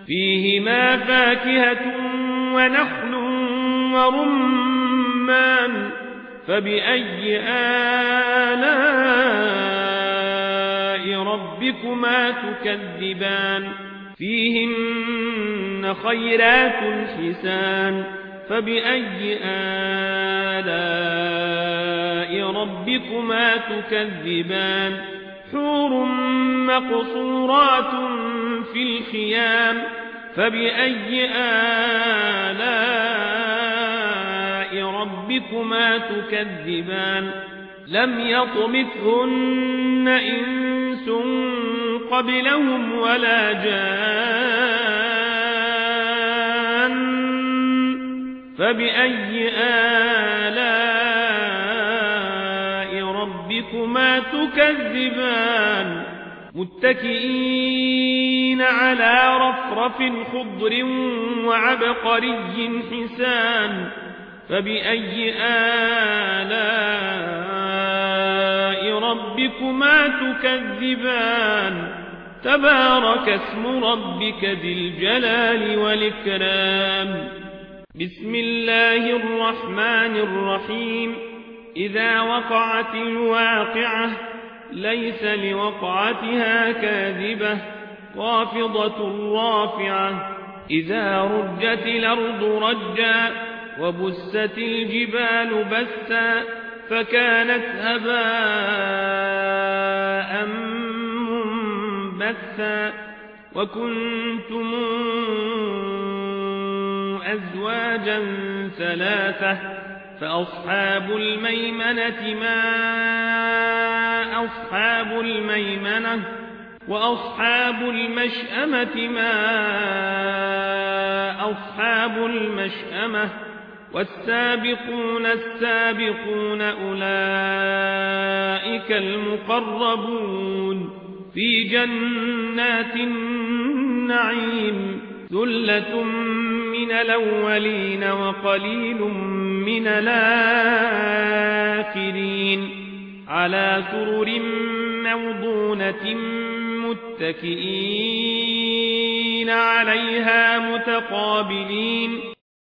فيهما فاكهة ونخل ورمان فبأي آلاء ربكما تكذبان فيهن خيرات حسان فبأي آلاء ربكما تكذبان حور مقصورات في الخيام فبأي آلاء ربكما تكذبان لم يطمثهن إنس قبلهم ولا جان فبأي آلاء ربكما تكذبان متكئين على رفرف خضر وعبقري حسان فبأي آلاء ربكما تكذبان تبارك اسم ربك ذي الجلال والإكرام بسم الله الرحمن الرحيم إذا وقعت الواقعة ليس لوقعتها كاذبة خافضة رافعة إذا رجت الأرض رجا وبست الجبال بسا فكانت هباء منبثا وكنتم أزواجا ثلاثة فأصحاب الميمنة ما أصحاب الميمنة وأصحاب المشأمة ما أصحاب المشأمة والسابقون السابقون أولئك المقربون في جنات النعيم ثلة من الأولين وقليل من الآخرين على سرر موضونة متكئين عليها متقابلين